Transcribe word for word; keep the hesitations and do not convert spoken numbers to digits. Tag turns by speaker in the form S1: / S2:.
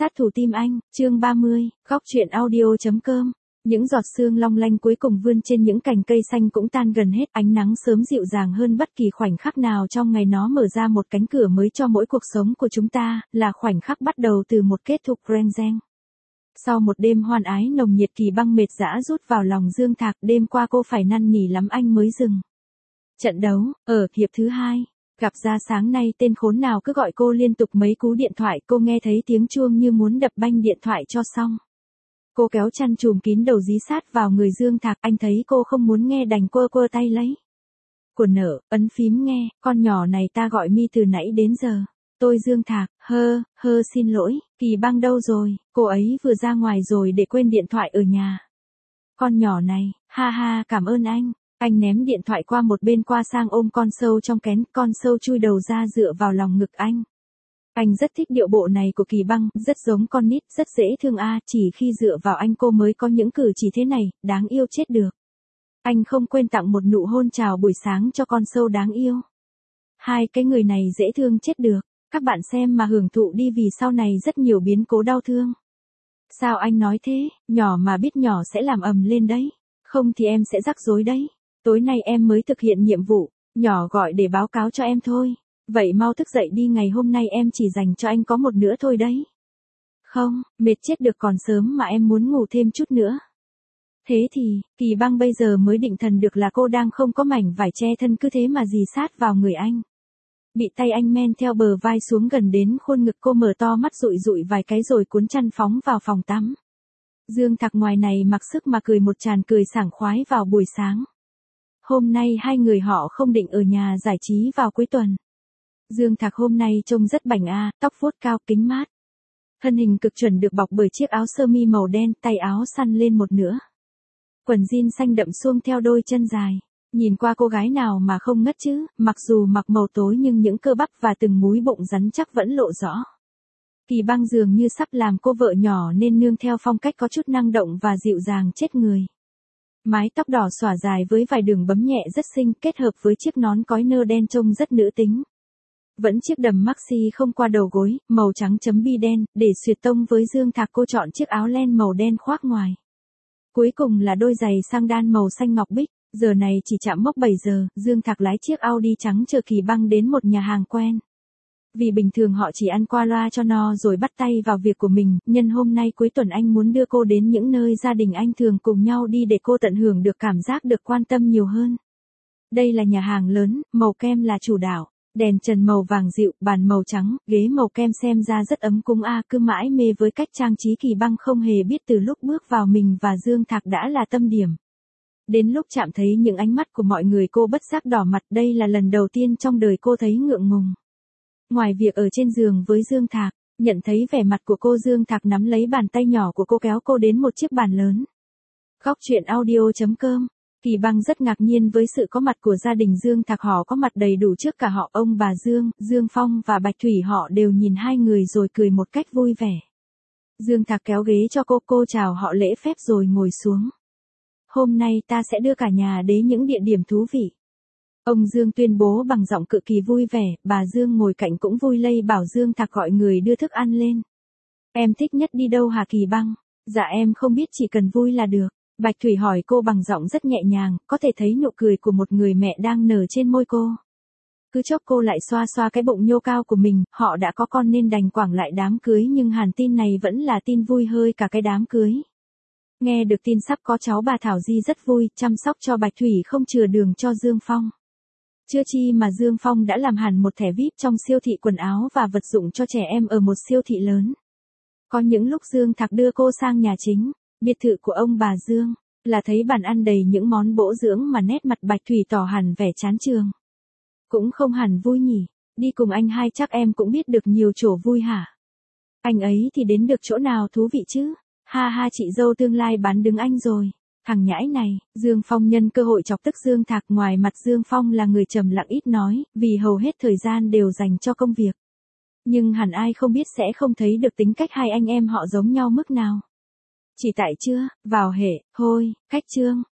S1: Sát thủ tim anh, chương ba mươi, góc truyện audio.com. Những giọt sương long lanh cuối cùng vươn trên những cành cây xanh cũng tan gần hết, ánh nắng sớm dịu dàng hơn bất kỳ khoảnh khắc nào trong ngày, nó mở ra một cánh cửa mới cho mỗi cuộc sống của chúng ta, là khoảnh khắc bắt đầu từ một kết thúc grand gen. Sau một đêm hoan ái nồng nhiệt, Kỳ Băng mệt dã rút vào lòng Dương Thạc, đêm qua cô phải năn nỉ lắm anh mới dừng. Trận đấu, ở hiệp thứ hai. Gặp ra sáng nay tên khốn nào cứ gọi cô liên tục mấy cú điện thoại, cô nghe thấy tiếng chuông như muốn đập banh điện thoại cho xong. Cô kéo chăn trùm kín đầu dí sát vào người Dương Thạc, anh thấy cô không muốn nghe đành quơ quơ tay lấy. Của nở, ấn phím nghe, con nhỏ này ta gọi mi từ nãy đến giờ. Tôi Dương Thạc, hơ, hơ xin lỗi, Kỳ Băng đâu rồi, cô ấy vừa ra ngoài rồi để quên điện thoại ở nhà. Con nhỏ này, ha ha cảm ơn anh. Anh ném điện thoại qua một bên, qua sang ôm con sâu trong kén, con sâu chui đầu ra dựa vào lòng ngực anh. Anh rất thích điệu bộ này của Kỳ Băng, rất giống con nít, rất dễ thương a, à, chỉ khi dựa vào anh cô mới có những cử chỉ thế này, đáng yêu chết được. Anh không quên tặng một nụ hôn chào buổi sáng cho con sâu đáng yêu. Hai cái người này dễ thương chết được, các bạn xem mà hưởng thụ đi vì sau này rất nhiều biến cố đau thương. Sao anh nói thế, nhỏ mà biết nhỏ sẽ làm ầm lên đấy, không thì em sẽ rắc rối đấy. Tối nay em mới thực hiện nhiệm vụ, nhỏ gọi để báo cáo cho em thôi. Vậy mau thức dậy đi, ngày hôm nay em chỉ dành cho anh có một nữa thôi đấy. Không, mệt chết được, còn sớm mà em muốn ngủ thêm chút nữa. Thế thì, Kỳ Băng bây giờ mới định thần được là cô đang không có mảnh vải che thân, cứ thế mà dì sát vào người anh. Bị tay anh men theo bờ vai xuống gần đến khuôn ngực, cô mở to mắt dụi dụi vài cái rồi cuốn chăn phóng vào phòng tắm. Dương Thạc ngoài này mặc sức mà cười một tràng cười sảng khoái vào buổi sáng. Hôm nay hai người họ không định ở nhà giải trí vào cuối tuần. Dương Thạc hôm nay trông rất bảnh a, à, tóc vuốt cao, kính mát. Thân hình cực chuẩn được bọc bởi chiếc áo sơ mi màu đen, tay áo săn lên một nửa. Quần jean xanh đậm suông theo đôi chân dài. Nhìn qua cô gái nào mà không ngất chứ, mặc dù mặc màu tối nhưng những cơ bắp và từng múi bụng rắn chắc vẫn lộ rõ. Kỳ Băng dường như sắp làm cô vợ nhỏ nên nương theo phong cách có chút năng động và dịu dàng chết người. Mái tóc đỏ xõa dài với vài đường bấm nhẹ rất xinh, kết hợp với chiếc nón cói nơ đen trông rất nữ tính. Vẫn chiếc đầm maxi không qua đầu gối, màu trắng chấm bi đen, để xuyệt tông với Dương Thạc cô chọn chiếc áo len màu đen khoác ngoài. Cuối cùng là đôi giày sang đan màu xanh ngọc bích, giờ này chỉ chạm mốc bảy giờ, Dương Thạc lái chiếc Audi trắng chờ Kỳ Băng đến một nhà hàng quen. Vì bình thường họ chỉ ăn qua loa cho no rồi bắt tay vào việc của mình, nhân hôm nay cuối tuần anh muốn đưa cô đến những nơi gia đình anh thường cùng nhau đi để cô tận hưởng được cảm giác được quan tâm nhiều hơn. Đây là nhà hàng lớn, màu kem là chủ đạo, đèn trần màu vàng dịu, bàn màu trắng, ghế màu kem xem ra rất ấm cúng a, à, cứ mãi mê với cách trang trí. Kỳ Băng không hề biết từ lúc bước vào mình và Dương Thạc đã là tâm điểm. Đến lúc chạm thấy những ánh mắt của mọi người cô bất giác đỏ mặt, đây là lần đầu tiên trong đời cô thấy ngượng ngùng. Ngoài việc ở trên giường với Dương Thạc, nhận thấy vẻ mặt của cô, Dương Thạc nắm lấy bàn tay nhỏ của cô kéo cô đến một chiếc bàn lớn. Góc truyện audio.com. Kỳ Băng rất ngạc nhiên với sự có mặt của gia đình Dương Thạc, họ có mặt đầy đủ trước cả họ, ông bà Dương, Dương Phong và Bạch Thủy, họ đều nhìn hai người rồi cười một cách vui vẻ. Dương Thạc kéo ghế cho cô, cô chào họ lễ phép rồi ngồi xuống. Hôm nay ta sẽ đưa cả nhà đến những địa điểm thú vị. Ông Dương tuyên bố bằng giọng cực kỳ vui vẻ, bà Dương ngồi cạnh cũng vui lây bảo Dương Thạc gọi người đưa thức ăn lên. Em thích nhất đi đâu hả Kỳ Băng? Dạ em không biết, chỉ cần vui là được. Bạch Thủy hỏi cô bằng giọng rất nhẹ nhàng, có thể thấy nụ cười của một người mẹ đang nở trên môi cô. Cứ chốc cô lại xoa xoa cái bụng nhô cao của mình, họ đã có con nên đành quảng lại đám cưới, nhưng hẳn tin này vẫn là tin vui hơi cả cái đám cưới. Nghe được tin sắp có cháu, bà Thảo Di rất vui, chăm sóc cho Bạch Thủy không chừa đường cho Dương Phong. Chưa chi mà Dương Phong đã làm hẳn một thẻ vi ai pi trong siêu thị quần áo và vật dụng cho trẻ em ở một siêu thị lớn. Có những lúc Dương Thạc đưa cô sang nhà chính, biệt thự của ông bà Dương, là thấy bàn ăn đầy những món bổ dưỡng mà nét mặt Bạch Thủy tỏ hẳn vẻ chán chường. Cũng không hẳn vui nhỉ, đi cùng anh hai chắc em cũng biết được nhiều chỗ vui hả? Anh ấy thì đến được chỗ nào thú vị chứ? Ha ha, chị dâu tương lai bán đứng anh rồi. Thằng nhãi này, Dương Phong nhân cơ hội chọc tức Dương Thạc. Ngoài mặt Dương Phong là người trầm lặng ít nói, vì hầu hết thời gian đều dành cho công việc. Nhưng hẳn ai không biết sẽ không thấy được tính cách hai anh em họ giống nhau mức nào. Chỉ tại chưa, vào hệ, thôi, khách trương,